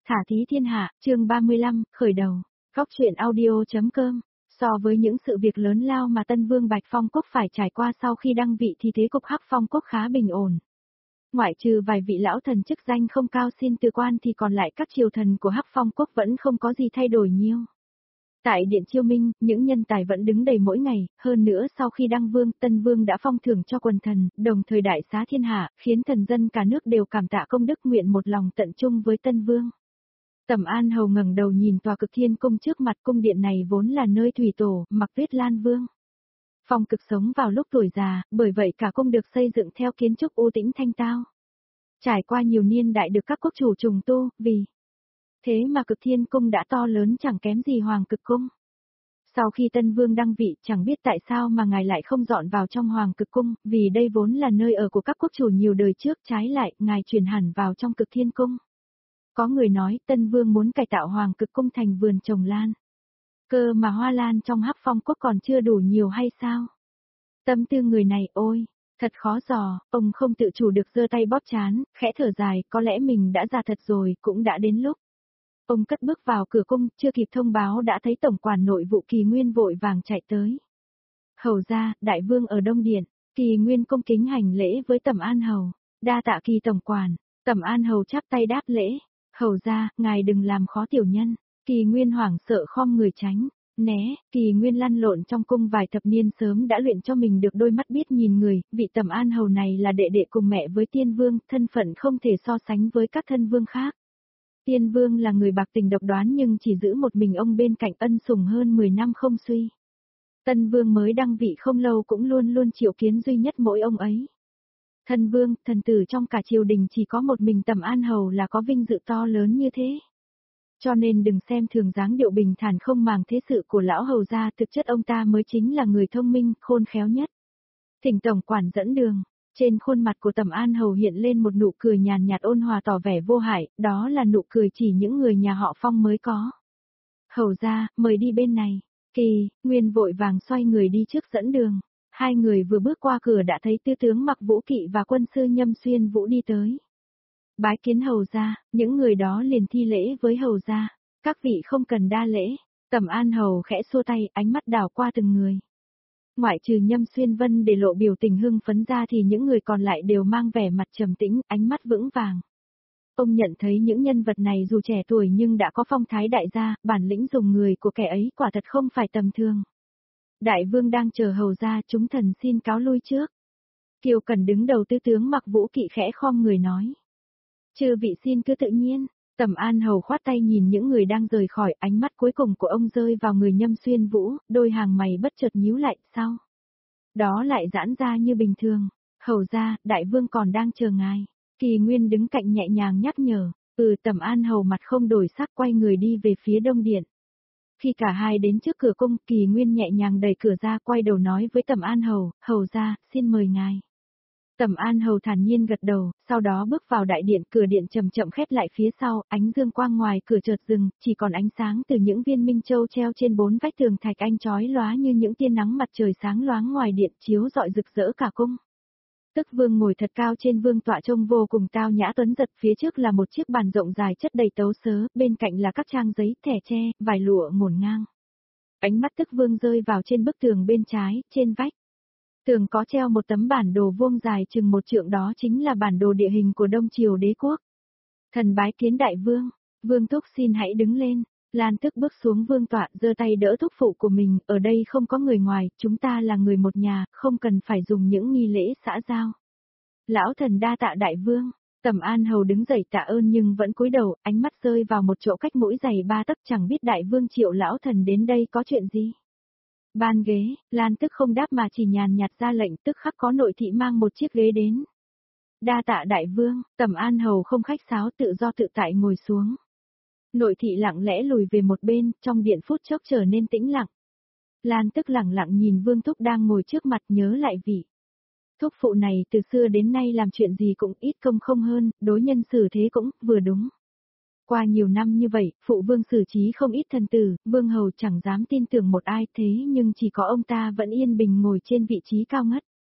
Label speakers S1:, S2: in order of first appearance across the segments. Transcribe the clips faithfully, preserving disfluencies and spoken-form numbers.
S1: Thả thí thiên hạ, chương ba mươi lăm, khởi đầu. Góc truyện audio.com. So với những sự việc lớn lao mà Tân Vương Bạch Phong Quốc phải trải qua sau khi đăng vị thì thế cục Hắc Phong Quốc khá bình ổn. Ngoại trừ vài vị lão thần chức danh không cao xin từ quan thì còn lại các triều thần của Hắc Phong Quốc vẫn không có gì thay đổi nhiều. Tại Điện Chiêu Minh, những nhân tài vẫn đứng đầy mỗi ngày, hơn nữa sau khi đăng vương, Tân Vương đã phong thưởng cho quần thần, đồng thời đại xá thiên hạ, khiến thần dân cả nước đều cảm tạ công đức nguyện một lòng tận trung với Tân Vương. Tầm An Hầu ngẩng đầu nhìn tòa Cực Thiên Cung trước mặt, cung điện này vốn là nơi thủy tổ, Mặc Tuyết Lan Vương. Phong Cực sống vào lúc tuổi già, bởi vậy cả cung được xây dựng theo kiến trúc u tĩnh thanh tao. Trải qua nhiều niên đại được các quốc chủ trùng tu, vì thế mà Cực Thiên Cung đã to lớn chẳng kém gì Hoàng Cực Cung. Sau khi Tân Vương đăng vị, chẳng biết tại sao mà ngài lại không dọn vào trong Hoàng Cực Cung, vì đây vốn là nơi ở của các quốc chủ nhiều đời trước, trái lại, ngài chuyển hẳn vào trong Cực Thiên Cung. Có người nói Tân Vương muốn cải tạo Hoàng Cực Cung thành vườn trồng lan. Cơ mà hoa lan trong Hắc Phong Quốc còn chưa đủ nhiều hay sao? Tâm tư người này ôi, thật khó dò, ông không tự chủ được giơ tay bóp trán, khẽ thở dài, có lẽ mình đã già thật rồi, cũng đã đến lúc. Ông cất bước vào cửa cung, chưa kịp thông báo đã thấy tổng quản nội vụ Kỳ Nguyên vội vàng chạy tới. Hầu ra, đại vương ở Đông Điện, Kỳ Nguyên cung kính hành lễ với Tầm An Hầu. Đa tạ Kỳ tổng quản. Tầm An Hầu chắp tay đáp lễ. Hầu ra, ngài đừng làm khó tiểu nhân. Kỳ Nguyên hoảng sợ khom người tránh. Né, Kỳ Nguyên lăn lộn trong cung vài thập niên sớm đã luyện cho mình được đôi mắt biết nhìn người, vị Tầm An Hầu này là đệ đệ cùng mẹ với Tiên Vương, thân phận không thể so sánh với các thân vương khác. Tiên Vương là người bạc tình độc đoán nhưng chỉ giữ một mình ông bên cạnh, ân sủng hơn mười năm không suy. Tân Vương mới đăng vị không lâu cũng luôn luôn triệu kiến duy nhất mỗi ông ấy. Thân Vương, thần tử trong cả triều đình chỉ có một mình Tầm An Hầu là có vinh dự to lớn như thế. Cho nên đừng xem thường dáng điệu bình thản không màng thế sự của lão hầu gia, thực chất ông ta mới chính là người thông minh, khôn khéo nhất. Thỉnh tổng quản dẫn đường. Trên khuôn mặt của Tầm An Hầu hiện lên một nụ cười nhàn nhạt ôn hòa tỏ vẻ vô hại, đó là nụ cười chỉ những người nhà họ Phong mới có. Hầu ra, mời đi bên này. Kỳ, Nguyên vội vàng xoay người đi trước dẫn đường. Hai người vừa bước qua cửa đã thấy tư tướng Mặc Vũ Kỵ và quân sư Nhâm Xuyên Vũ đi tới. Bái kiến hầu ra, những người đó liền thi lễ với hầu ra. Các vị không cần đa lễ. Tầm An Hầu khẽ xua tay, ánh mắt đảo qua từng người. Ngoại trừ Nhâm Xuyên Vân để lộ biểu tình hưng phấn ra thì những người còn lại đều mang vẻ mặt trầm tĩnh, ánh mắt vững vàng. Ông nhận thấy những nhân vật này dù trẻ tuổi nhưng đã có phong thái đại gia, bản lĩnh dùng người của kẻ ấy quả thật không phải tầm thường. Đại vương đang chờ hầu ra, chúng thần xin cáo lui trước. Kiều Cần đứng đầu tư tướng Mặc Vũ Kỵ khẽ khom người nói. Chư vị xin cứ tự nhiên. Tầm An Hầu khoát tay nhìn những người đang rời khỏi, ánh mắt cuối cùng của ông rơi vào người Nhâm Xuyên Vũ, đôi hàng mày bất chợt nhíu lại, sao? Đó lại giãn ra như bình thường. Hầu ra, đại vương còn đang chờ ngài. Kỳ Nguyên đứng cạnh nhẹ nhàng nhắc nhở. Ừ, Tầm An Hầu mặt không đổi sắc quay người đi về phía Đông Điện. Khi cả hai đến trước cửa cung, Kỳ Nguyên nhẹ nhàng đẩy cửa ra quay đầu nói với Tầm An Hầu, hầu ra, xin mời ngài. Tầm An Hầu thản nhiên gật đầu, sau đó bước vào đại điện, cửa điện chậm chậm khép lại phía sau, ánh dương quang ngoài cửa chợt dừng, chỉ còn ánh sáng từ những viên minh châu treo trên bốn vách tường thạch anh chói lóa như những tia nắng mặt trời sáng loáng ngoài điện chiếu rọi rực rỡ cả cung. Tức Vương ngồi thật cao trên vương tọa trông vô cùng tao nhã tuấn giật, phía trước là một chiếc bàn rộng dài chất đầy tấu sớ, bên cạnh là các trang giấy, thẻ tre, vải lụa ngổn ngang. Ánh mắt Tức Vương rơi vào trên bức tường bên trái, trên vách. Tường có treo một tấm bản đồ vuông dài chừng một trượng, đó chính là bản đồ địa hình của Đông Triều đế quốc. Thần bái kiến đại vương, vương thúc xin hãy đứng lên. Lan Tức bước xuống vương tọa, giơ tay đỡ thúc phụ của mình, ở đây không có người ngoài, chúng ta là người một nhà, không cần phải dùng những nghi lễ xã giao. Lão thần đa tạ đại vương. Tầm An Hầu đứng dậy tạ ơn nhưng vẫn cúi đầu, ánh mắt rơi vào một chỗ cách mũi giày ba tấc, chẳng biết đại vương triệu lão thần đến đây có chuyện gì. Ban ghế, Lan Tức không đáp mà chỉ nhàn nhạt ra lệnh, tức khắc có nội thị mang một chiếc ghế đến. Đa tạ đại vương, Tầm An Hầu không khách sáo tự do tự tại ngồi xuống. Nội thị lặng lẽ lùi về một bên, trong điện phút chốc trở nên tĩnh lặng. Lan Tức lặng lặng nhìn vương thúc đang ngồi trước mặt, nhớ lại vị thúc phụ này từ xưa đến nay làm chuyện gì cũng ít công không hơn, đối nhân xử thế cũng vừa đúng. Qua nhiều năm như vậy, phụ vương xử trí không ít thần tử, vương hầu chẳng dám tin tưởng một ai, thế nhưng chỉ có ông ta vẫn yên bình ngồi trên vị trí cao ngất.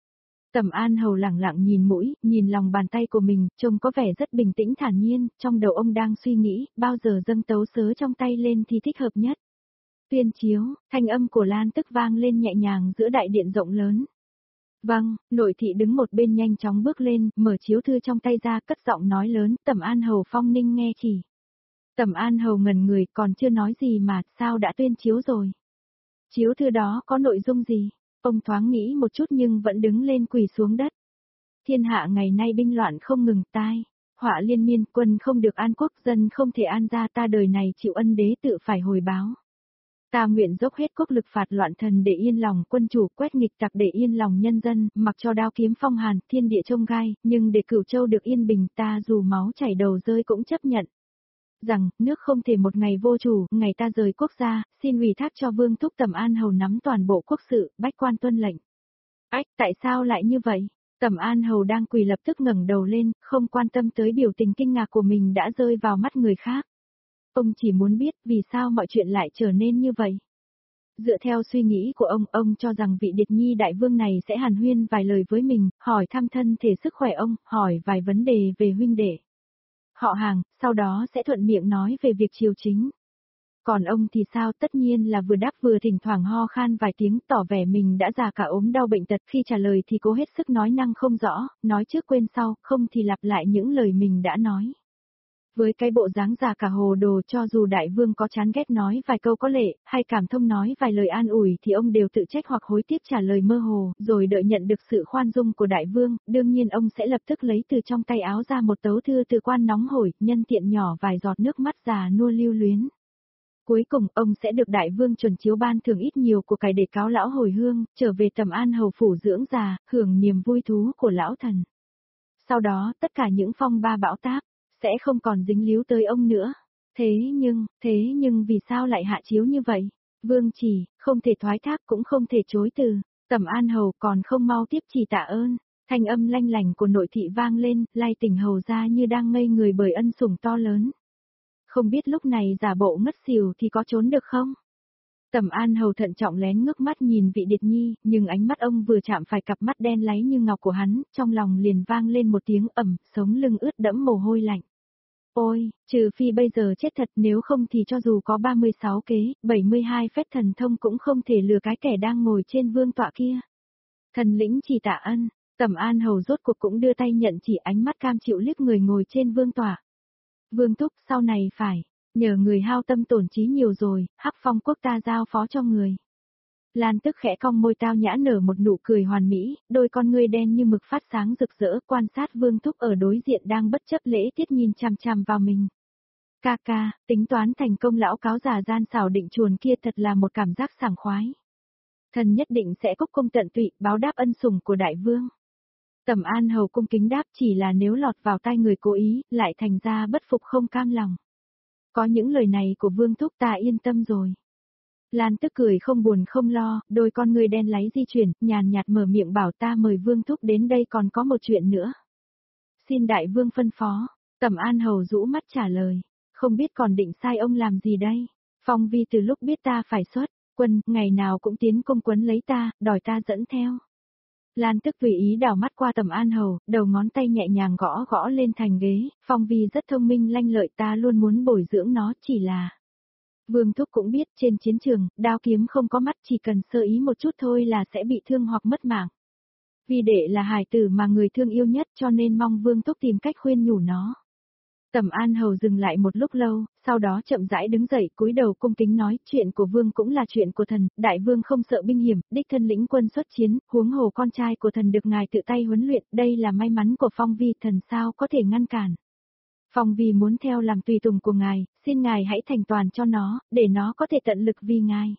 S1: Tầm An Hầu lẳng lặng nhìn mũi, nhìn lòng bàn tay của mình, trông có vẻ rất bình tĩnh thản nhiên, trong đầu ông đang suy nghĩ, bao giờ dâng tấu sớ trong tay lên thì thích hợp nhất. Tuyên chiếu, thanh âm của Lan Tức vang lên nhẹ nhàng giữa đại điện rộng lớn. Vâng, nội thị đứng một bên nhanh chóng bước lên, mở chiếu thư trong tay ra, cất giọng nói lớn, Tầm An Hầu phong ninh nghe chỉ. Tầm An Hầu ngẩn người, còn chưa nói gì mà, sao đã tuyên chiếu rồi? Chiếu thư đó có nội dung gì? Ông thoáng nghĩ một chút nhưng vẫn đứng lên quỳ xuống đất. Thiên hạ ngày nay binh loạn không ngừng, tai họa liên miên, quân không được an quốc, dân không thể an gia, ta đời này chịu ân đế tự phải hồi báo. Ta nguyện dốc hết quốc lực phạt loạn thần để yên lòng quân chủ, quét nghịch tặc để yên lòng nhân dân, mặc cho đao kiếm phong hàn, thiên địa trông gai, nhưng để Cửu Châu được yên bình, ta dù máu chảy đầu rơi cũng chấp nhận. Rằng, nước không thể một ngày vô chủ, ngày ta rời quốc gia, xin ủy thác cho Vương Thúc Tầm An Hầu nắm toàn bộ quốc sự, bách quan tuân lệnh. Ách, tại sao lại như vậy? Tầm An Hầu đang quỳ lập tức ngẩng đầu lên, không quan tâm tới biểu tình kinh ngạc của mình đã rơi vào mắt người khác. Ông chỉ muốn biết vì sao mọi chuyện lại trở nên như vậy. Dựa theo suy nghĩ của ông, ông cho rằng vị Điệt Nhi đại vương này sẽ hàn huyên vài lời với mình, hỏi thăm thân thể sức khỏe ông, hỏi vài vấn đề về huynh đệ họ hàng, sau đó sẽ thuận miệng nói về việc triều chính. Còn ông thì sao, tất nhiên là vừa đáp vừa thỉnh thoảng ho khan vài tiếng, tỏ vẻ mình đã già cả ốm đau bệnh tật, khi trả lời thì cố hết sức nói năng không rõ, nói trước quên sau, không thì lặp lại những lời mình đã nói. Với cái bộ dáng già cả hồ đồ, cho dù đại vương có chán ghét nói vài câu có lệ, hay cảm thông nói vài lời an ủi thì ông đều tự trách hoặc hối tiếc trả lời mơ hồ, rồi đợi nhận được sự khoan dung của đại vương, đương nhiên ông sẽ lập tức lấy từ trong tay áo ra một tấu thư từ quan nóng hổi, nhân tiện nhỏ vài giọt nước mắt già nua lưu luyến. Cuối cùng, ông sẽ được đại vương chuẩn chiếu ban thưởng ít nhiều của cải để cáo lão hồi hương, trở về Tầm An Hầu phủ dưỡng già, hưởng niềm vui thú của lão thần. Sau đó, tất cả những phong ba bão táp sẽ không còn dính líu tới ông nữa. Thế nhưng, thế nhưng vì sao lại hạ chiếu như vậy? Vương chỉ, không thể thoái thác cũng không thể chối từ. Tầm An Hầu còn không mau tiếp chỉ tạ ơn. Thanh âm lanh lành của nội thị vang lên, lai tỉnh hầu ra như đang ngây người bởi ân sủng to lớn. Không biết lúc này giả bộ ngất xỉu thì có trốn được không? Tầm An Hầu thận trọng lén ngước mắt nhìn vị Điệt Nhi, nhưng ánh mắt ông vừa chạm phải cặp mắt đen láy như ngọc của hắn, trong lòng liền vang lên một tiếng ầm, sống lưng ướt đẫm mồ hôi lạnh. Ôi, trừ phi bây giờ chết thật, nếu không thì cho dù có ba mươi sáu kế, bảy mươi hai phép thần thông cũng không thể lừa cái kẻ đang ngồi trên vương tọa kia. Thần lĩnh chỉ tạ ân, Tầm An Hầu rốt cuộc cũng đưa tay nhận chỉ, ánh mắt cam chịu liếc người ngồi trên vương tọa. Vương Thúc, sau này phải nhờ người hao tâm tổn trí nhiều rồi, Hắc Phong quốc ta giao phó cho người. Lan Tức khẽ cong môi tao nhã nở một nụ cười hoàn mỹ, đôi con ngươi đen như mực phát sáng rực rỡ, quan sát Vương Thúc ở đối diện đang bất chấp lễ tiết nhìn chằm chằm vào mình. Ca ca, tính toán thành công lão cáo già gian xảo định chuồn kia thật là một cảm giác sảng khoái. Thần nhất định sẽ cúc cung tận tụy, báo đáp ân sủng của đại vương. Tầm An Hầu cung kính đáp, chỉ là nếu lọt vào tai người cố ý, lại thành ra bất phục không cam lòng. Có những lời này của Vương Thúc ta yên tâm rồi. Lan Tức cười không buồn không lo, đôi con người đen láy di chuyển, nhàn nhạt mở miệng bảo ta mời Vương Thúc đến đây, còn có một chuyện nữa. Xin đại vương phân phó. Tầm An Hầu rũ mắt trả lời, không biết còn định sai ông làm gì đây. Phong Vi từ lúc biết ta phải xuất quân, ngày nào cũng tiến công quấn lấy ta, đòi ta dẫn theo. Lan Tức tùy ý đảo mắt qua Tầm An Hầu, đầu ngón tay nhẹ nhàng gõ gõ lên thành ghế, Phong Vi rất thông minh lanh lợi, ta luôn muốn bồi dưỡng nó, chỉ là... Vương Thúc cũng biết trên chiến trường, đao kiếm không có mắt, chỉ cần sơ ý một chút thôi là sẽ bị thương hoặc mất mạng. Vì đệ là hài tử mà người thương yêu nhất, cho nên mong Vương Thúc tìm cách khuyên nhủ nó. Tầm An Hầu dừng lại một lúc lâu, sau đó chậm rãi đứng dậy, cúi đầu cung kính nói, chuyện của Vương cũng là chuyện của thần, đại vương không sợ binh hiểm, đích thân lĩnh quân xuất chiến, huống hồ con trai của thần được ngài tự tay huấn luyện, đây là may mắn của Phong Vi, thần sao có thể ngăn cản. Phong Vi muốn theo làm tùy tùng của ngài, xin ngài hãy thành toàn cho nó, để nó có thể tận lực vì ngài.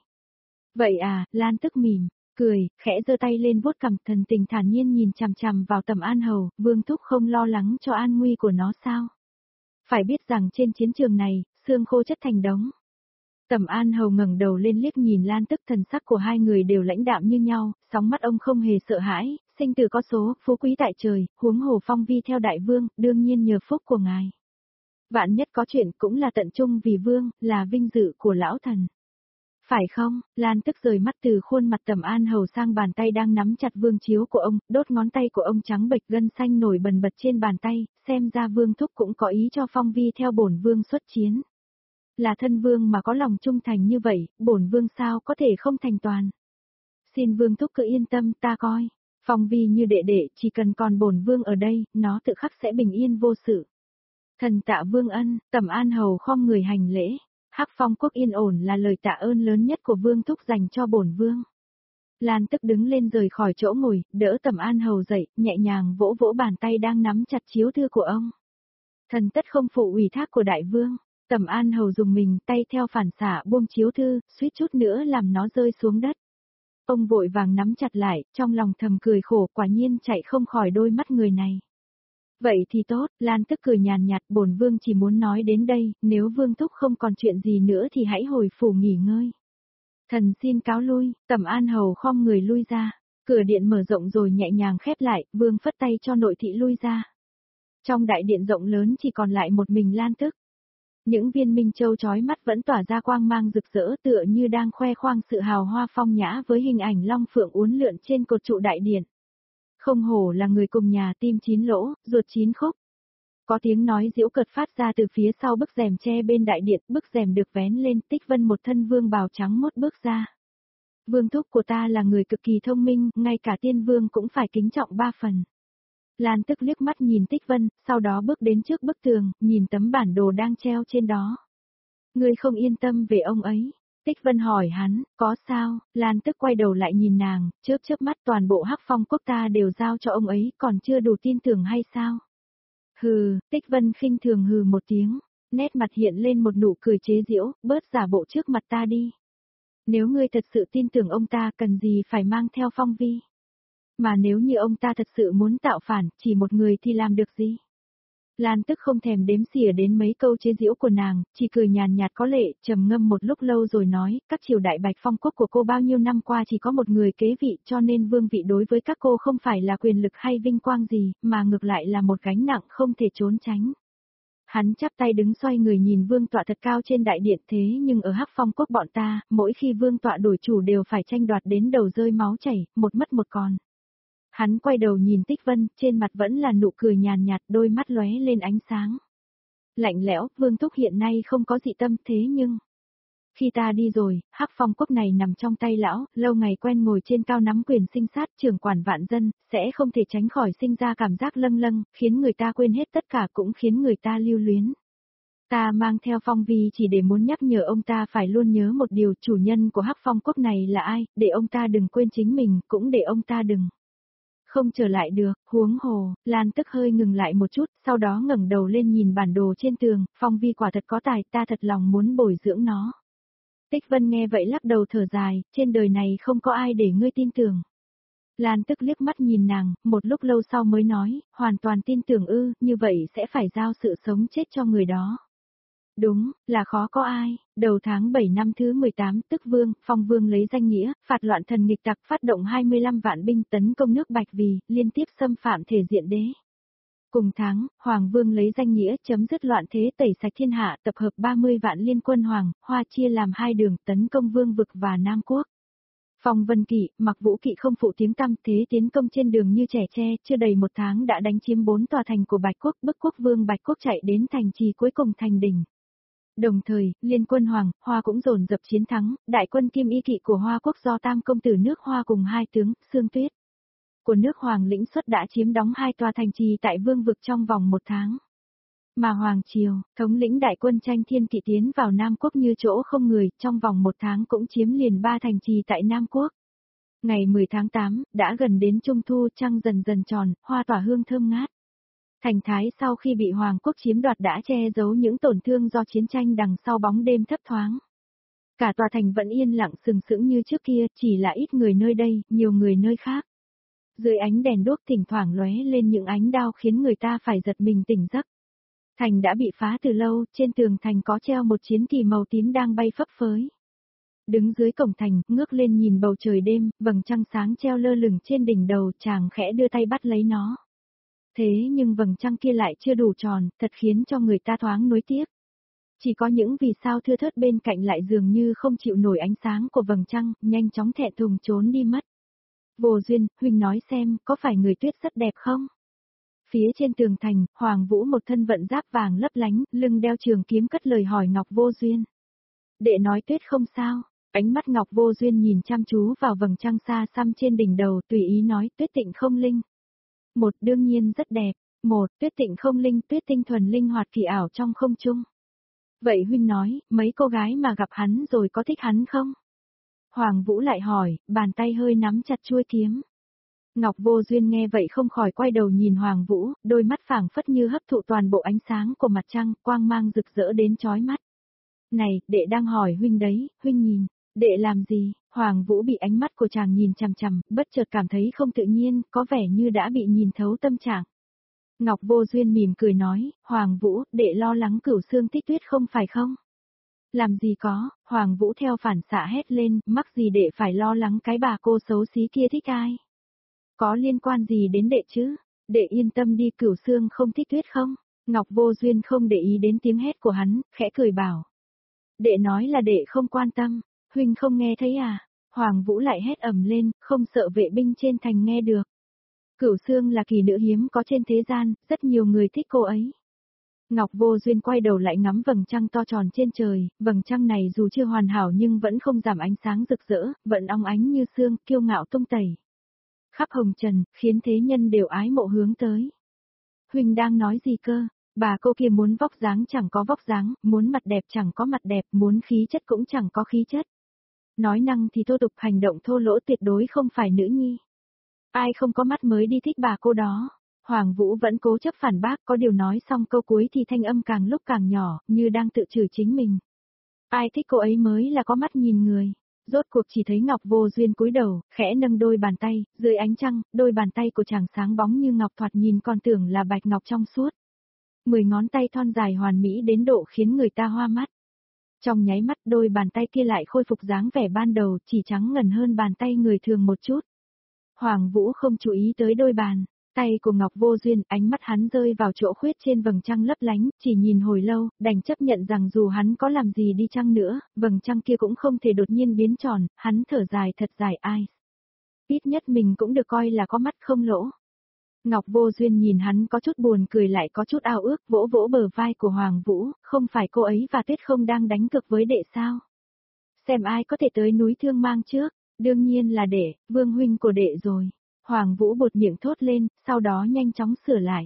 S1: Vậy à, Lan Tức mỉm cười, khẽ giơ tay lên vuốt cằm, thần tình thản nhiên nhìn chằm chằm vào Tầm An Hầu, Vương Thúc không lo lắng cho an nguy của nó sao? Phải biết rằng trên chiến trường này, xương khô chất thành đống. Tầm An Hầu ngẩng đầu lên liếc nhìn Lan Tức, thần sắc của hai người đều lãnh đạm như nhau, sóng mắt ông không hề sợ hãi, sinh tử có số, phú quý tại trời, huống hồ Phong Vi theo đại vương, đương nhiên nhờ phúc của ngài. Vạn nhất có chuyện cũng là tận trung vì vương, là vinh dự của lão thần. Phải không? Lan tức rời mắt từ khuôn mặt Tầm An Hầu sang bàn tay đang nắm chặt vương chiếu của ông, đốt ngón tay của ông trắng bệch gân xanh nổi bần bật trên bàn tay, xem ra vương thúc cũng có ý cho Phong Vi theo bổn vương xuất chiến. Là thân vương mà có lòng trung thành như vậy, bổn vương sao có thể không thành toàn. Xin vương thúc cứ yên tâm, ta coi. Phong Vi như đệ đệ, chỉ cần còn bổn vương ở đây, nó tự khắc sẽ bình yên vô sự. Thần tạ vương ân, Tầm An Hầu khom người hành lễ. Hắc Phong quốc yên ổn là lời tạ ơn lớn nhất của vương thúc dành cho bổn vương. Lan tức đứng lên rời khỏi chỗ ngồi, đỡ Tầm An Hầu dậy, nhẹ nhàng vỗ vỗ bàn tay đang nắm chặt chiếu thư của ông. Thần tất không phụ ủy thác của đại vương. Tầm An Hầu dùng mình, tay theo phản xạ buông chiếu thư, suýt chút nữa làm nó rơi xuống đất. Ông vội vàng nắm chặt lại, trong lòng thầm cười khổ, quả nhiên chạy không khỏi đôi mắt người này. Vậy thì tốt, Lan tức cười nhàn nhạt, bổn vương chỉ muốn nói đến đây, nếu vương thúc không còn chuyện gì nữa thì hãy hồi phủ nghỉ ngơi. Thần xin cáo lui, Tầm An Hầu khom người lui ra, cửa điện mở rộng rồi nhẹ nhàng khép lại, vương phất tay cho nội thị lui ra. Trong đại điện rộng lớn chỉ còn lại một mình Lan tức. Những viên minh châu chói mắt vẫn tỏa ra quang mang rực rỡ tựa như đang khoe khoang sự hào hoa phong nhã với hình ảnh long phượng uốn lượn trên cột trụ đại điện. Không hổ là người cùng nhà, tim chín lỗ, ruột chín khúc. Có tiếng nói giễu cợt phát ra từ phía sau bức rèm che bên đại điện, bức rèm được vén lên, Tích Vân một thân vương bào trắng mốt bước ra. Vương thúc của ta là người cực kỳ thông minh, ngay cả tiên vương cũng phải kính trọng ba phần. Lan tức liếc mắt nhìn Tích Vân, sau đó bước đến trước bức tường, nhìn tấm bản đồ đang treo trên đó. Ngươi không yên tâm về ông ấy. Tích Vân hỏi hắn, có sao? Lan tức quay đầu lại nhìn nàng, chớp chớp mắt, toàn bộ Hắc Phong quốc ta đều giao cho ông ấy, còn chưa đủ tin tưởng hay sao? Hừ, Tích Vân khinh thường hừ một tiếng, nét mặt hiện lên một nụ cười chế giễu, bớt giả bộ trước mặt ta đi. Nếu ngươi thật sự tin tưởng ông ta, cần gì phải mang theo Phong Vi? Mà nếu như ông ta thật sự muốn tạo phản, chỉ một người thì làm được gì? Lan tức không thèm đếm xỉa đến mấy câu chế giễu của nàng, chỉ cười nhàn nhạt có lệ, trầm ngâm một lúc lâu rồi nói, các triều đại Bạch Phong quốc của cô bao nhiêu năm qua chỉ có một người kế vị, cho nên vương vị đối với các cô không phải là quyền lực hay vinh quang gì, mà ngược lại là một gánh nặng không thể trốn tránh. Hắn chắp tay đứng xoay người nhìn vương tọa thật cao trên đại điện, thế nhưng ở Hắc Phong quốc bọn ta, mỗi khi vương tọa đổi chủ đều phải tranh đoạt đến đầu rơi máu chảy, một mất một còn. Hắn quay đầu nhìn Tích Vân, trên mặt vẫn là nụ cười nhàn nhạt, đôi mắt lóe lên ánh sáng. Lạnh lẽo, vương thúc hiện nay không có dị tâm, thế nhưng... Khi ta đi rồi, Hắc Phong quốc này nằm trong tay lão, lâu ngày quen ngồi trên cao nắm quyền sinh sát, trưởng quản vạn dân, sẽ không thể tránh khỏi sinh ra cảm giác lâng lâng, khiến người ta quên hết tất cả, cũng khiến người ta lưu luyến. Ta mang theo Phong Vi chỉ để muốn nhắc nhở ông ta phải luôn nhớ một điều, chủ nhân của Hắc Phong quốc này là ai, để ông ta đừng quên chính mình, cũng để ông ta đừng không trở lại được. Huống hồ, Lan tức hơi ngừng lại một chút, sau đó ngẩng đầu lên nhìn bản đồ trên tường, Phong Vi quả thật có tài, ta thật lòng muốn bồi dưỡng nó. Tích Vân nghe vậy lắc đầu thở dài, trên đời này không có ai để ngươi tin tưởng. Lan tức liếc mắt nhìn nàng, một lúc lâu sau mới nói, hoàn toàn tin tưởng ư, như vậy sẽ phải giao sự sống chết cho người đó. Đúng, là khó có ai. Đầu tháng bảy năm thứ mười tám, tức Vương, Phong Vương lấy danh nghĩa, phạt loạn thần nghịch tặc, phát động hai mươi lăm vạn binh tấn công nước Bạch Vì, liên tiếp xâm phạm thể diện đế. Cùng tháng, Hoàng Vương lấy danh nghĩa chấm dứt loạn thế, tẩy sạch thiên hạ, tập hợp ba mươi vạn liên quân Hoàng, Hoa chia làm hai đường tấn công Vương vực và Nam Quốc. Phong Vân Kỵ, Mặc Vũ Kỵ không phụ tiếng tăm, thế tiến công trên đường như trẻ tre, chưa đầy một tháng đã đánh chiếm bốn tòa thành của Bạch Quốc, bức quốc vương Bạch Quốc chạy đến thành trì cuối cùng thành đỉnh. Đồng thời, liên quân Hoàng, Hoa cũng dồn dập chiến thắng, đại quân Kim Y Kỵ của Hoa Quốc do tam công tử nước Hoa cùng hai tướng, Sương Tuyết của nước Hoàng lĩnh xuất đã chiếm đóng hai tòa thành trì tại Vương vực trong vòng một tháng. Mà Hoàng Triều, thống lĩnh đại quân Tranh Thiên Kỵ tiến vào Nam Quốc như chỗ không người, trong vòng một tháng cũng chiếm liền ba thành trì tại Nam Quốc. Ngày mười tháng tám, đã gần đến Trung Thu, trăng dần dần tròn, hoa tỏa hương thơm ngát. Thành Thái sau khi bị Hoàng Quốc chiếm đoạt đã che giấu những tổn thương do chiến tranh đằng sau bóng đêm thấp thoáng. Cả tòa thành vẫn yên lặng sừng sững như trước kia, chỉ là ít người nơi đây, nhiều người nơi khác. Dưới ánh đèn đuốc thỉnh thoảng lóe lên những ánh đao khiến người ta phải giật mình tỉnh giấc. Thành đã bị phá từ lâu, trên tường thành có treo một chiến kỳ màu tím đang bay phấp phới. Đứng dưới cổng thành, ngước lên nhìn bầu trời đêm, vầng trăng sáng treo lơ lửng trên đỉnh đầu, chàng khẽ đưa tay bắt lấy nó. Thế nhưng vầng trăng kia lại chưa đủ tròn, thật khiến cho người ta thoáng nuối tiếc. Chỉ có những vì sao thưa thớt bên cạnh lại dường như không chịu nổi ánh sáng của vầng trăng, nhanh chóng thẹn thùng trốn đi mất. Vô duyên, huynh nói xem, có phải người tuyết rất đẹp không? Phía trên tường thành, Hoàng Vũ một thân vận giáp vàng lấp lánh, lưng đeo trường kiếm cất lời hỏi Ngọc Vô Duyên. Đệ nói tuyết không sao, ánh mắt Ngọc Vô Duyên nhìn chăm chú vào vầng trăng xa xăm trên đỉnh đầu, tùy ý nói tuyết tịnh không linh. Một, đương nhiên rất đẹp. Một, tuyết tịnh không linh, tuyết tinh thuần linh hoạt kỳ ảo trong không trung. Vậy huynh nói, mấy cô gái mà gặp hắn rồi có thích hắn không? Hoàng Vũ lại hỏi, bàn tay hơi nắm chặt chuôi kiếm. Ngọc Vô Duyên nghe vậy không khỏi quay đầu nhìn Hoàng Vũ, đôi mắt phảng phất như hấp thụ toàn bộ ánh sáng của mặt trăng, quang mang rực rỡ đến chói mắt. Này, đệ đang hỏi huynh đấy, huynh nhìn, đệ làm gì? Hoàng Vũ bị ánh mắt của chàng nhìn chằm chằm, bất chợt cảm thấy không tự nhiên, có vẻ như đã bị nhìn thấu tâm trạng. Ngọc Vô Duyên mỉm cười nói, Hoàng Vũ, đệ lo lắng Cửu Xương Tích Tuyết không phải không? Làm gì có, Hoàng Vũ theo phản xạ hét lên, mắc gì đệ phải lo lắng cái bà cô xấu xí kia thích ai? Có liên quan gì đến đệ chứ? Đệ yên tâm đi, Cửu Xương không thích tuyết không? Ngọc Vô Duyên không để ý đến tiếng hét của hắn, khẽ cười bảo. Đệ nói là đệ không quan tâm, huynh không nghe thấy à? Hoàng Vũ lại hét ầm lên, không sợ vệ binh trên thành nghe được. Cửu Xương là kỳ nữ hiếm có trên thế gian, rất nhiều người thích cô ấy. Ngọc Vô Duyên quay đầu lại ngắm vầng trăng to tròn trên trời, vầng trăng này dù chưa hoàn hảo nhưng vẫn không giảm ánh sáng rực rỡ, vẫn óng ánh như sương, kiêu ngạo tung tẩy. Khắp hồng trần, khiến thế nhân đều ái mộ hướng tới. Huynh đang nói gì cơ? Bà cô kia muốn vóc dáng chẳng có vóc dáng, muốn mặt đẹp chẳng có mặt đẹp, muốn khí chất cũng chẳng có khí chất. Nói năng thì thô tục, hành động thô lỗ, tuyệt đối không phải nữ nhi. Ai không có mắt mới đi thích bà cô đó. Hoàng Vũ vẫn cố chấp phản bác, có điều nói xong câu cuối thì thanh âm càng lúc càng nhỏ, như đang tự chửi chính mình. Ai thích cô ấy mới là có mắt nhìn người. Rốt cuộc chỉ thấy Ngọc Vô Duyên cúi đầu, khẽ nâng đôi bàn tay, dưới ánh trăng, đôi bàn tay của chàng sáng bóng như ngọc, thoạt nhìn còn tưởng là bạch ngọc trong suốt. Mười ngón tay thon dài hoàn mỹ đến độ khiến người ta hoa mắt. Trong nháy mắt đôi bàn tay kia lại khôi phục dáng vẻ ban đầu, chỉ trắng ngần hơn bàn tay người thường một chút. Hoàng Vũ không chú ý tới đôi bàn tay của Ngọc Vô Duyên, ánh mắt hắn rơi vào chỗ khuyết trên vầng trăng lấp lánh, chỉ nhìn hồi lâu, đành chấp nhận rằng dù hắn có làm gì đi chăng nữa, vầng trăng kia cũng không thể đột nhiên biến tròn, hắn thở dài thật dài ai. Ít nhất mình cũng được coi là có mắt không lỗ. Ngọc Vô Duyên nhìn hắn có chút buồn cười lại có chút ao ước, vỗ vỗ bờ vai của Hoàng Vũ, không phải cô ấy và Tuyết không đang đánh cược với đệ sao? Xem ai có thể tới núi Thương Mang trước, đương nhiên là đệ, Vương huynh của đệ rồi. Hoàng Vũ bột miệng thốt lên, sau đó nhanh chóng sửa lại.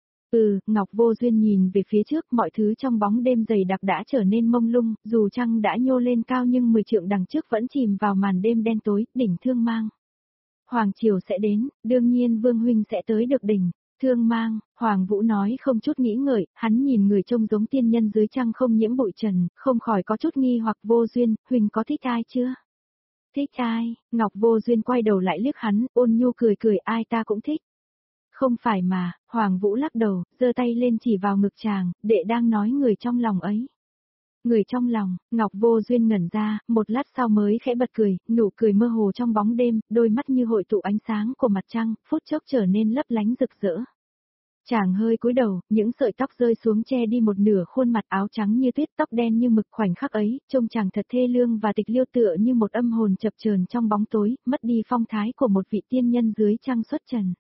S1: Ừ, Ngọc Vô Duyên nhìn về phía trước, mọi thứ trong bóng đêm dày đặc đã trở nên mông lung, dù trăng đã nhô lên cao nhưng mười trượng đằng trước vẫn chìm vào màn đêm đen tối, đỉnh Thương Mang. Hoàng Triều sẽ đến, đương nhiên Vương huynh sẽ tới được đỉnh Thương Mang, Hoàng Vũ nói không chút nghĩ ngợi, hắn nhìn người trông giống tiên nhân dưới trăng không nhiễm bụi trần, không khỏi có chút nghi hoặc. Vô Duyên, huynh có thích ai chưa? Thích ai? Ngọc Vô Duyên quay đầu lại liếc hắn, ôn nhu cười cười, ai ta cũng thích. Không phải mà, Hoàng Vũ lắc đầu, giơ tay lên chỉ vào ngực chàng, đệ đang nói người trong lòng ấy. Người trong lòng, Ngọc Vô Duyên ngẩn ra, một lát sau mới khẽ bật cười, nụ cười mơ hồ trong bóng đêm, đôi mắt như hội tụ ánh sáng của mặt trăng, phút chốc trở nên lấp lánh rực rỡ. Chàng hơi cúi đầu, những sợi tóc rơi xuống che đi một nửa khuôn mặt, áo trắng như tuyết, tóc đen như mực, khoảnh khắc ấy, trông chàng thật thê lương và tịch liêu, tựa như một âm hồn chập chờn trong bóng tối, mất đi phong thái của một vị tiên nhân dưới trăng xuất trần.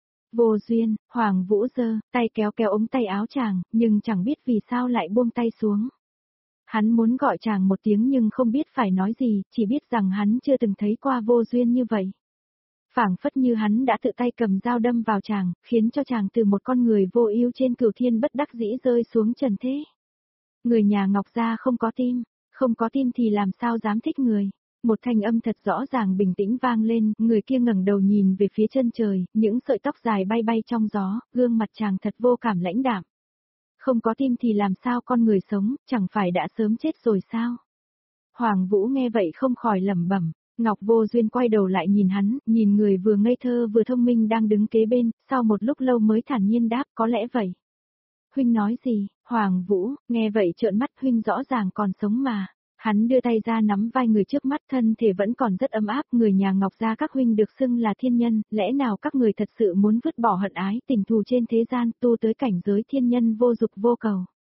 S1: Vô Duyên, Hoàng Vũ giơ tay kéo kéo ống tay áo chàng, nhưng chẳng biết vì sao lại buông tay xuống. Hắn muốn gọi chàng một tiếng nhưng không biết phải nói gì, chỉ biết rằng hắn chưa từng thấy qua Vô Duyên như vậy. Phảng phất như hắn đã tự tay cầm dao đâm vào chàng, khiến cho chàng từ một con người vô ưu trên cửu thiên bất đắc dĩ rơi xuống trần thế. Người nhà Ngọc gia không có tim, không có tim thì làm sao dám thích người. Một thanh âm thật rõ ràng bình tĩnh vang lên, người kia ngẩng đầu nhìn về phía chân trời, những sợi tóc dài bay bay trong gió, gương mặt chàng thật vô cảm lãnh đạm. Không có tim thì làm sao con người sống, chẳng phải đã sớm chết rồi sao? Hoàng Vũ nghe vậy không khỏi lẩm bẩm. Ngọc Vô Duyên quay đầu lại nhìn hắn, nhìn người vừa ngây thơ vừa thông minh đang đứng kế bên, sau một lúc lâu mới thản nhiên đáp, có lẽ vậy. Huynh nói gì? Hoàng Vũ, nghe vậy trợn mắt, huynh rõ ràng còn sống mà. Hắn đưa tay ra nắm vai người trước mắt, thân thể vẫn còn rất ấm áp, người nhà Ngọc gia các huynh được xưng là thiên nhân, lẽ nào các người thật sự muốn vứt bỏ hận ái tình thù trên thế gian, tu tới cảnh giới thiên nhân vô dục vô cầu.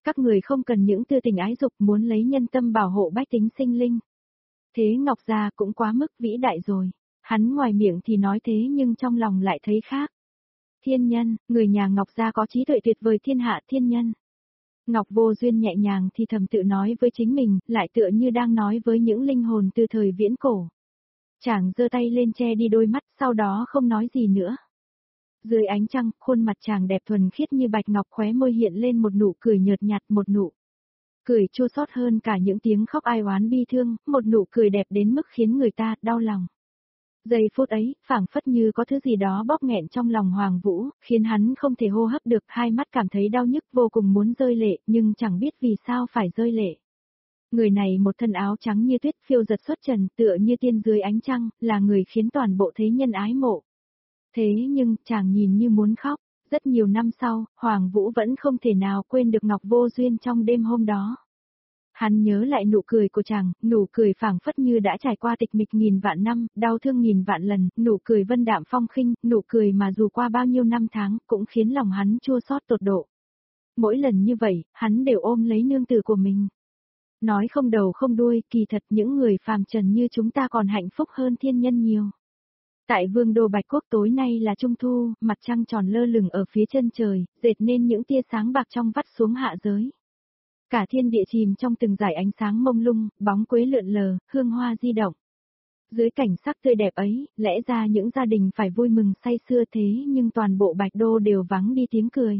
S1: Các người không cần những tư tình ái dục muốn lấy nhân tâm bảo hộ bách tính sinh linh. Thế Ngọc Gia cũng quá mức vĩ đại rồi. Hắn ngoài miệng thì nói thế nhưng trong lòng lại thấy khác. Thiên nhân, người nhà Ngọc Gia có trí tuệ tuyệt vời thiên hạ thiên nhân. Ngọc Vô Duyên nhẹ nhàng thì thầm tự nói với chính mình, lại tựa như đang nói với những linh hồn từ thời viễn cổ. Chàng giơ tay lên che đi đôi mắt, sau đó không nói gì nữa. Dưới ánh trăng, khuôn mặt chàng đẹp thuần khiết như bạch ngọc, khóe môi hiện lên một nụ cười nhợt nhạt, một nụ cười chua xót hơn cả những tiếng khóc ai oán bi thương, một nụ cười đẹp đến mức khiến người ta đau lòng. Giây phút ấy, phảng phất như có thứ gì đó bóp nghẹn trong lòng Hoàng Vũ, khiến hắn không thể hô hấp được, hai mắt cảm thấy đau nhức vô cùng muốn rơi lệ, nhưng chẳng biết vì sao phải rơi lệ. Người này một thân áo trắng như tuyết phiêu giật xuất trần, tựa như tiên dưới ánh trăng, là người khiến toàn bộ thế nhân ái mộ. Thế nhưng, chàng nhìn như muốn khóc, rất nhiều năm sau, Hoàng Vũ vẫn không thể nào quên được Ngọc Vô Duyên trong đêm hôm đó. Hắn nhớ lại nụ cười của chàng, nụ cười phảng phất như đã trải qua tịch mịch nghìn vạn năm, đau thương nghìn vạn lần, nụ cười vân đạm phong khinh, nụ cười mà dù qua bao nhiêu năm tháng, cũng khiến lòng hắn chua xót tột độ. Mỗi lần như vậy, hắn đều ôm lấy nương tử của mình. Nói không đầu không đuôi, kỳ thật những người phàm trần như chúng ta còn hạnh phúc hơn thiên nhân nhiều. Tại vương đô Bạch Quốc tối nay là trung thu, mặt trăng tròn lơ lửng ở phía chân trời, dệt nên những tia sáng bạc trong vắt xuống hạ giới. Cả thiên địa chìm trong từng dải ánh sáng mông lung, bóng quế lượn lờ, hương hoa di động. Dưới cảnh sắc tươi đẹp ấy, lẽ ra những gia đình phải vui mừng say sưa thế nhưng toàn bộ Bạch Đô đều vắng đi tiếng cười.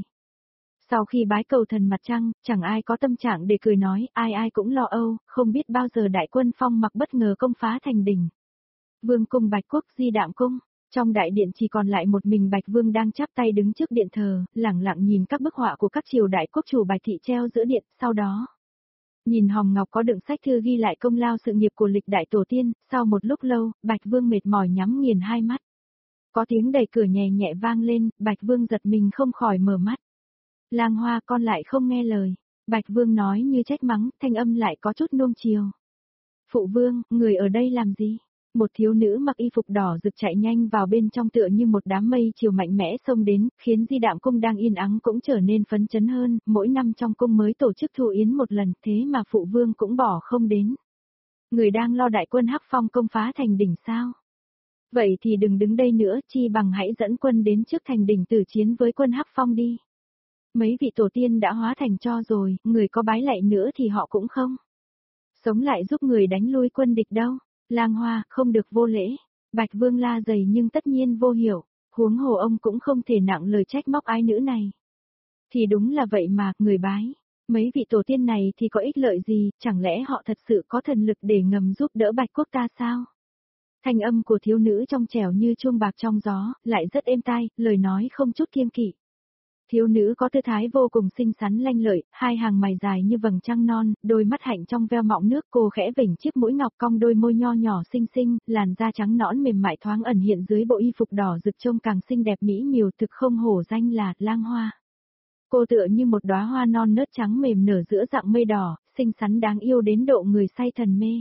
S1: Sau khi bái cầu thần mặt trăng, chẳng ai có tâm trạng để cười nói, ai ai cũng lo âu, không biết bao giờ đại quân Phong Mặc bất ngờ công phá thành đỉnh. Vương cung Bạch Quốc Di Đạm Cung, trong đại điện chỉ còn lại một mình Bạch Vương đang chắp tay đứng trước điện thờ, lẳng lặng nhìn các bức họa của các triều đại quốc chủ Bạch thị treo giữa điện, sau đó nhìn hòm ngọc có đựng sách thư ghi lại công lao sự nghiệp của lịch đại tổ tiên, sau một lúc lâu, Bạch Vương mệt mỏi nhắm nghiền hai mắt. Có tiếng đẩy cửa nhẹ nhẹ vang lên, Bạch Vương giật mình không khỏi mở mắt. Lang Hoa, con lại không nghe lời. Bạch Vương nói như trách mắng, thanh âm lại có chút nuông chiều. Phụ Vương, người ở đây làm gì? Một thiếu nữ mặc y phục đỏ rực chạy nhanh vào bên trong tựa như một đám mây chiều mạnh mẽ xông đến, khiến Di Đạm Cung đang yên ắng cũng trở nên phấn chấn hơn, mỗi năm trong cung mới tổ chức thu yến một lần, thế mà Phụ Vương cũng bỏ không đến. Người đang lo đại quân Hắc Phong công phá thành đỉnh sao? Vậy thì đừng đứng đây nữa, chi bằng hãy dẫn quân đến trước thành đỉnh tử chiến với quân Hắc Phong đi. Mấy vị tổ tiên đã hóa thành tro rồi, người có bái lạy nữa thì họ cũng không sống lại giúp người đánh lui quân địch đâu. Lang Hoa, không được vô lễ. Bạch Vương la dày nhưng tất nhiên vô hiểu, huống hồ ông cũng không thể nặng lời trách móc ái nữ này. Thì đúng là vậy mà, người bái. Mấy vị tổ tiên này thì có ích lợi gì, chẳng lẽ họ thật sự có thần lực để ngầm giúp đỡ Bạch Quốc ta sao? Thanh âm của thiếu nữ trong trẻo như chuông bạc trong gió, lại rất êm tai, lời nói không chút kiêng kỵ. Thiếu nữ có tư thái vô cùng xinh xắn lanh lợi, hai hàng mày dài như vầng trăng non, đôi mắt hạnh trong veo mọng nước, cô khẽ vểnh chiếc mũi ngọc cong đôi môi nho nhỏ xinh xinh, làn da trắng nõn mềm mại thoáng ẩn hiện dưới bộ y phục đỏ rực trông càng xinh đẹp mỹ miều, thực không hổ danh là Lang Hoa. Cô tựa như một đóa hoa non nớt trắng mềm nở giữa dạng mây đỏ, xinh xắn đáng yêu đến độ người say thần mê.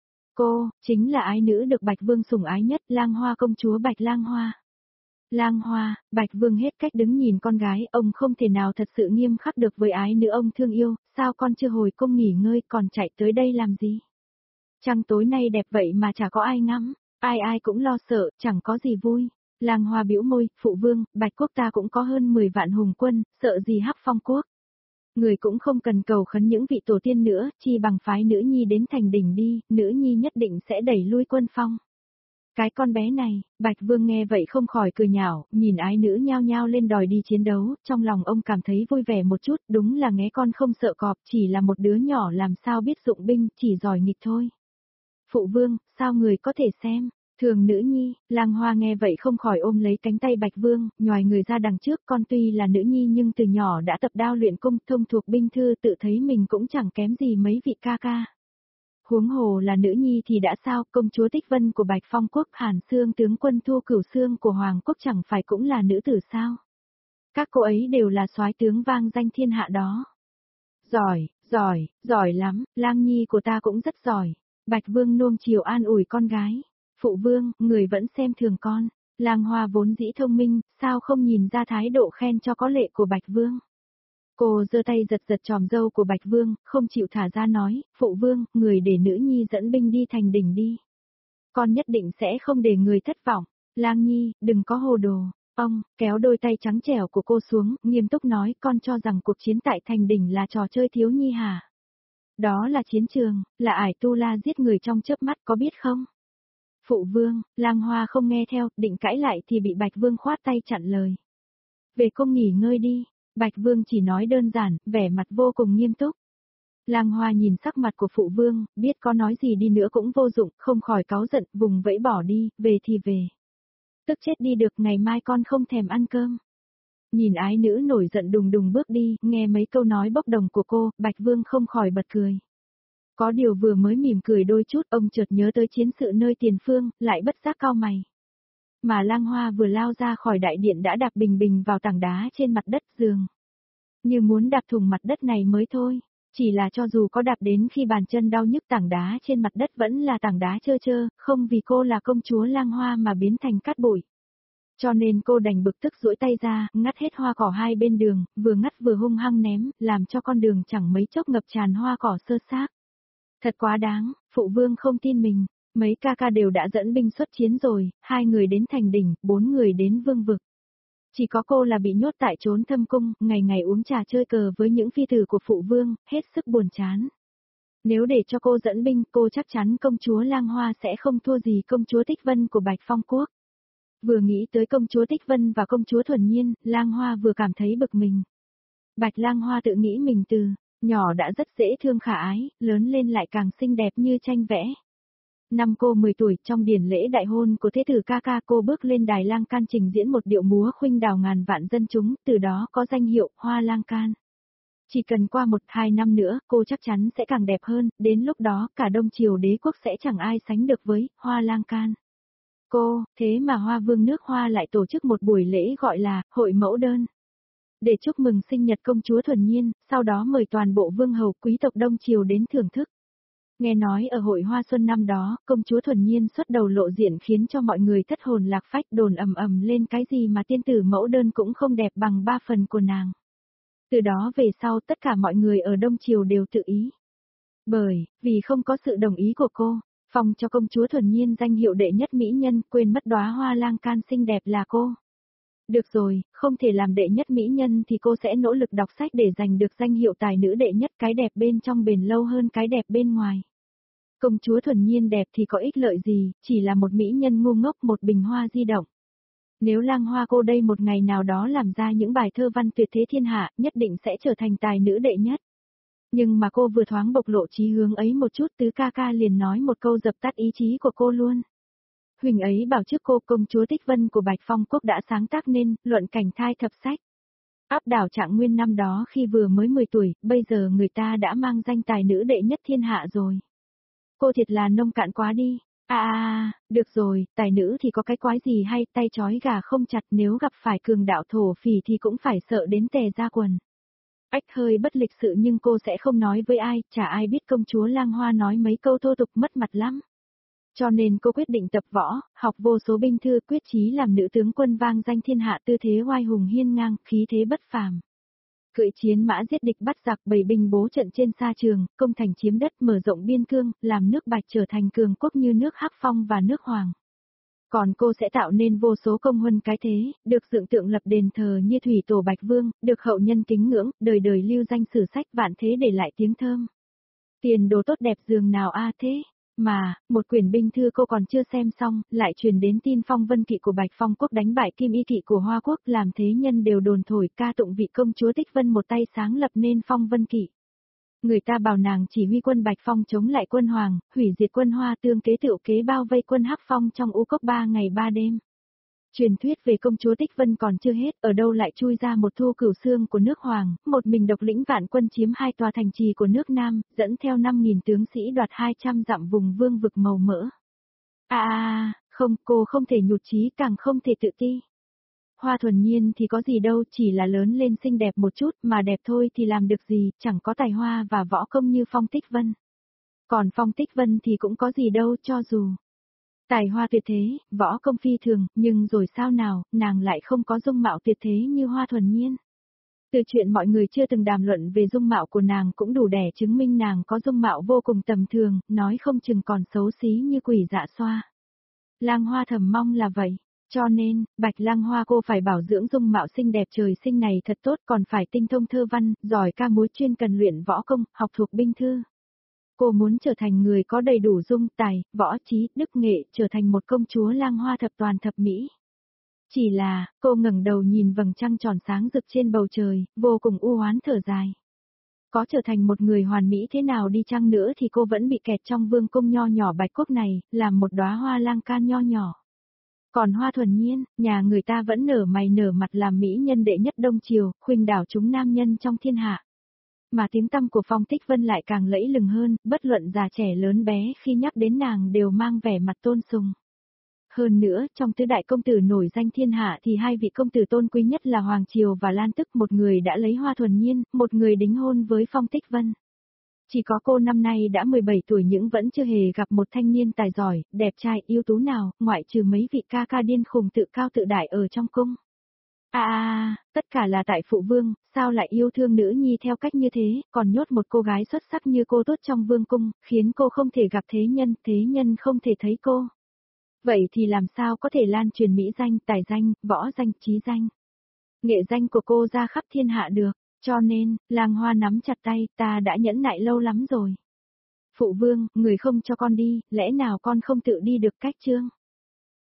S1: Cô, chính là ái nữ được Bạch Vương sủng ái nhất, Lang Hoa công chúa Bạch Lang Hoa. Lang Hoa, Bạch Vương hết cách đứng nhìn con gái, ông không thể nào thật sự nghiêm khắc được với ái nữ ông thương yêu, sao con chưa hồi cung nghỉ ngơi còn chạy tới đây làm gì? Trăng tối nay đẹp vậy mà chả có ai ngắm, ai ai cũng lo sợ, chẳng có gì vui. Lang Hoa bĩu môi, Phụ Vương, Bạch Quốc ta cũng có hơn mười vạn hùng quân, sợ gì Hắc Phong quốc. Người cũng không cần cầu khấn những vị tổ tiên nữa, chi bằng phái nữ nhi đến thành đỉnh đi, nữ nhi nhất định sẽ đẩy lui quân Phong. Cái con bé này, Bạch Vương nghe vậy không khỏi cười nhạo, nhìn ái nữ nhao nhao lên đòi đi chiến đấu, trong lòng ông cảm thấy vui vẻ một chút, đúng là nghé con không sợ cọp, chỉ là một đứa nhỏ làm sao biết dụng binh, chỉ giỏi nghịch thôi. Phụ Vương, sao người có thể xem? Thường nữ nhi, Lang Hoa nghe vậy không khỏi ôm lấy cánh tay Bạch Vương, nhòi người ra đằng trước, con tuy là nữ nhi nhưng từ nhỏ đã tập đao luyện cung, thông thuộc binh thư, tự thấy mình cũng chẳng kém gì mấy vị ca ca. Huống hồ là nữ nhi thì đã sao, công chúa Tích Vân của Bạch Phong quốc, Hàn Xương tướng quân Thu Cửu Xương của Hoàng quốc chẳng phải cũng là nữ tử sao? Các cô ấy đều là soái tướng vang danh thiên hạ đó. Giỏi, giỏi, giỏi lắm, Lang nhi của ta cũng rất giỏi. Bạch Vương nuông chiều an ủi con gái. Phụ Vương, người vẫn xem thường con. Lang Hoa vốn dĩ thông minh, sao không nhìn ra thái độ khen cho có lệ của Bạch Vương? Cô giơ tay giật giật chòm râu của Bạch Vương, không chịu thả ra nói, phụ vương, người để nữ nhi dẫn binh đi thành đỉnh đi. Con nhất định sẽ không để người thất vọng. Lang Nhi, đừng có hồ đồ. Ông, kéo đôi tay trắng trẻo của cô xuống, nghiêm túc nói, con cho rằng cuộc chiến tại thành đỉnh là trò chơi thiếu nhi hả? Đó là chiến trường, là ải tu la giết người trong chớp mắt, có biết không? Phụ vương, Lang Hoa không nghe theo, định cãi lại thì bị Bạch Vương khoát tay chặn lời. Về cung nghỉ ngơi đi. Bạch Vương chỉ nói đơn giản, vẻ mặt vô cùng nghiêm túc. Lang Hoa nhìn sắc mặt của phụ vương, biết có nói gì đi nữa cũng vô dụng, không khỏi cáu giận, vùng vẫy bỏ đi, về thì về. Tức chết đi được, ngày mai con không thèm ăn cơm. Nhìn ái nữ nổi giận đùng đùng bước đi, nghe mấy câu nói bốc đồng của cô, Bạch Vương không khỏi bật cười. Có điều vừa mới mỉm cười đôi chút, ông chợt nhớ tới chiến sự nơi tiền phương, lại bất giác cau mày. Mà Lang Hoa vừa lao ra khỏi đại điện đã đạp bình bình vào tảng đá trên mặt đất giường. Như muốn đạp thủng mặt đất này mới thôi, chỉ là cho dù có đạp đến khi bàn chân đau nhức tảng đá trên mặt đất vẫn là tảng đá trơ trơ, không vì cô là công chúa Lang Hoa mà biến thành cát bụi. Cho nên cô đành bực tức duỗi tay ra, ngắt hết hoa cỏ hai bên đường, vừa ngắt vừa hung hăng ném, làm cho con đường chẳng mấy chốc ngập tràn hoa cỏ sơ xác. Thật quá đáng, phụ vương không tin mình. Mấy ca ca đều đã dẫn binh xuất chiến rồi, hai người đến thành đỉnh, bốn người đến vương vực. Chỉ có cô là bị nhốt tại trốn thâm cung, ngày ngày uống trà chơi cờ với những phi tử của phụ vương, hết sức buồn chán. Nếu để cho cô dẫn binh, cô chắc chắn công chúa Lang Hoa sẽ không thua gì công chúa Tích Vân của Bạch Phong Quốc. Vừa nghĩ tới công chúa Tích Vân và công chúa Thuần Nhiên, Lang Hoa vừa cảm thấy bực mình. Bạch Lang Hoa tự nghĩ mình từ nhỏ đã rất dễ thương khả ái, lớn lên lại càng xinh đẹp như tranh vẽ. Năm cô mười tuổi, trong điển lễ đại hôn của thế tử ca ca, cô bước lên đài lang can trình diễn một điệu múa khuynh đảo ngàn vạn dân chúng, từ đó có danh hiệu Hoa Lang Can. Chỉ cần qua một hai năm nữa, cô chắc chắn sẽ càng đẹp hơn, đến lúc đó cả Đông Triều đế quốc sẽ chẳng ai sánh được với Hoa Lang Can. Cô, thế mà Hoa Vương nước Hoa lại tổ chức một buổi lễ gọi là Hội Mẫu Đơn. Để chúc mừng sinh nhật công chúa Thuần Nhiên, sau đó mời toàn bộ vương hầu quý tộc Đông Triều đến thưởng thức. Nghe nói ở hội hoa xuân năm đó, công chúa Thuần Nhiên xuất đầu lộ diện khiến cho mọi người thất hồn lạc phách, đồn ầm ầm lên cái gì mà tiên tử mẫu đơn cũng không đẹp bằng ba phần của nàng. Từ đó về sau tất cả mọi người ở Đông Triều đều tự ý. Bởi, vì không có sự đồng ý của cô, phong cho công chúa Thuần Nhiên danh hiệu đệ nhất mỹ nhân, quên mất đóa hoa lang can xinh đẹp là cô. Được rồi, không thể làm đệ nhất mỹ nhân thì cô sẽ nỗ lực đọc sách để giành được danh hiệu tài nữ đệ nhất, cái đẹp bên trong bền lâu hơn cái đẹp bên ngoài. Công chúa Thuần Nhiên đẹp thì có ích lợi gì, chỉ là một mỹ nhân ngu ngốc, một bình hoa di động. Nếu Lang Hoa cô đây một ngày nào đó làm ra những bài thơ văn tuyệt thế thiên hạ, nhất định sẽ trở thành tài nữ đệ nhất. Nhưng mà cô vừa thoáng bộc lộ chí hướng ấy một chút, tứ ca ca liền nói một câu dập tắt ý chí của cô luôn. Huỳnh ấy bảo trước cô công chúa Tích Vân của Bạch Phong Quốc đã sáng tác nên luận cảnh thai thập sách. Áp đảo Trạng Nguyên năm đó khi vừa mới mười tuổi, bây giờ người ta đã mang danh tài nữ đệ nhất thiên hạ rồi. Cô thiệt là nông cạn quá đi. À à à, được rồi, tài nữ thì có cái quái gì hay, tay trói gà không chặt, nếu gặp phải cường đạo thổ phỉ thì cũng phải sợ đến tè ra quần. Ách hơi bất lịch sự nhưng cô sẽ không nói với ai, chả ai biết công chúa Lang Hoa nói mấy câu thô tục mất mặt lắm. Cho nên cô quyết định tập võ, học vô số binh thư, quyết chí làm nữ tướng quân vang danh thiên hạ, tư thế oai hùng hiên ngang, khí thế bất phàm. Cưỡi chiến mã giết địch bắt giặc, bày binh bố trận trên sa trường, công thành chiếm đất, mở rộng biên cương, làm nước Bạch trở thành cường quốc như nước Hắc Phong và nước Hoàng. Còn cô sẽ tạo nên vô số công huân cái thế, được dựng tượng lập đền thờ như thủy tổ Bạch Vương, được hậu nhân kính ngưỡng, đời đời lưu danh sử sách, vạn thế để lại tiếng thơm. Tiền đồ tốt đẹp dường nào a thế. Mà, một quyển binh thư cô còn chưa xem xong, lại truyền đến tin Phong Vân Kỵ của Bạch Phong Quốc đánh bại Kim Y Kỵ của Hoa Quốc, làm thế nhân đều đồn thổi ca tụng vị công chúa Tích Vân một tay sáng lập nên Phong Vân Kỵ. Người ta bảo nàng chỉ huy quân Bạch Phong chống lại quân Hoàng, hủy diệt quân Hoa, tương kế tựu kế bao vây quân Hắc Phong trong U Cốc ba ngày ba đêm. Truyền thuyết về công chúa Tích Vân còn chưa hết, ở đâu lại chui ra một Thu Cửu Xương của nước Hoàng, một mình độc lĩnh vạn quân chiếm hai tòa thành trì của nước Nam, dẫn theo năm nghìn tướng sĩ đoạt hai trăm dặm vùng vương vực màu mỡ. À à, không, cô không thể nhụt chí, càng không thể tự ti. Hoa Thuần Nhiên thì có gì đâu, chỉ là lớn lên xinh đẹp một chút, mà đẹp thôi thì làm được gì, chẳng có tài hoa và võ công như Phong Tích Vân. Còn Phong Tích Vân thì cũng có gì đâu, cho dù tài hoa tuyệt thế, võ công phi thường, nhưng rồi sao nào, nàng lại không có dung mạo tuyệt thế như Hoa Thuần Nhiên. Từ chuyện mọi người chưa từng đàm luận về dung mạo của nàng cũng đủ để chứng minh nàng có dung mạo vô cùng tầm thường, nói không chừng còn xấu xí như quỷ dạ xoa. Lang Hoa thầm mong là vậy. Cho nên, Bạch Lang Hoa cô phải bảo dưỡng dung mạo xinh đẹp trời sinh này thật tốt, còn phải tinh thông thơ văn, giỏi ca múa, chuyên cần luyện võ công, học thuộc binh thư. Cô muốn trở thành người có đầy đủ dung tài, võ trí, đức nghệ, trở thành một công chúa Lang Hoa thập toàn thập mỹ. Chỉ là, cô ngẩng đầu nhìn vầng trăng tròn sáng rực trên bầu trời, vô cùng u oán thở dài. Có trở thành một người hoàn mỹ thế nào đi chăng nữa thì cô vẫn bị kẹt trong vương cung nho nhỏ Bạch Quốc này, làm một đóa hoa lang can nho nhỏ. Còn Hoa Thuần Nhiên, nhà người ta vẫn nở mày nở mặt làm mỹ nhân đệ nhất Đông Triều, khuynh đảo chúng nam nhân trong thiên hạ. Mà tiếng tăm của Phong Tích Vân lại càng lẫy lừng hơn, bất luận già trẻ lớn bé khi nhắc đến nàng đều mang vẻ mặt tôn sùng. Hơn nữa, trong tứ đại công tử nổi danh thiên hạ thì hai vị công tử tôn quý nhất là Hoàng Triều và Lan Tức, một người đã lấy Hoa Thuần Nhiên, một người đính hôn với Phong Tích Vân. Chỉ có cô năm nay đã mười bảy tuổi nhưng vẫn chưa hề gặp một thanh niên tài giỏi, đẹp trai, ưu tú nào, ngoại trừ mấy vị ca ca điên khùng tự cao tự đại ở trong cung. À, à, tất cả là tại phụ vương, sao lại yêu thương nữ nhi theo cách như thế, còn nhốt một cô gái xuất sắc như cô tốt trong vương cung, khiến cô không thể gặp thế nhân, thế nhân không thể thấy cô. Vậy thì làm sao có thể lan truyền mỹ danh, tài danh, võ danh, trí danh, nghệ danh của cô ra khắp thiên hạ được, cho nên, Lang Hoa nắm chặt tay, ta đã nhẫn nại lâu lắm rồi. Phụ vương, người không cho con đi, lẽ nào con không tự đi được cách chương?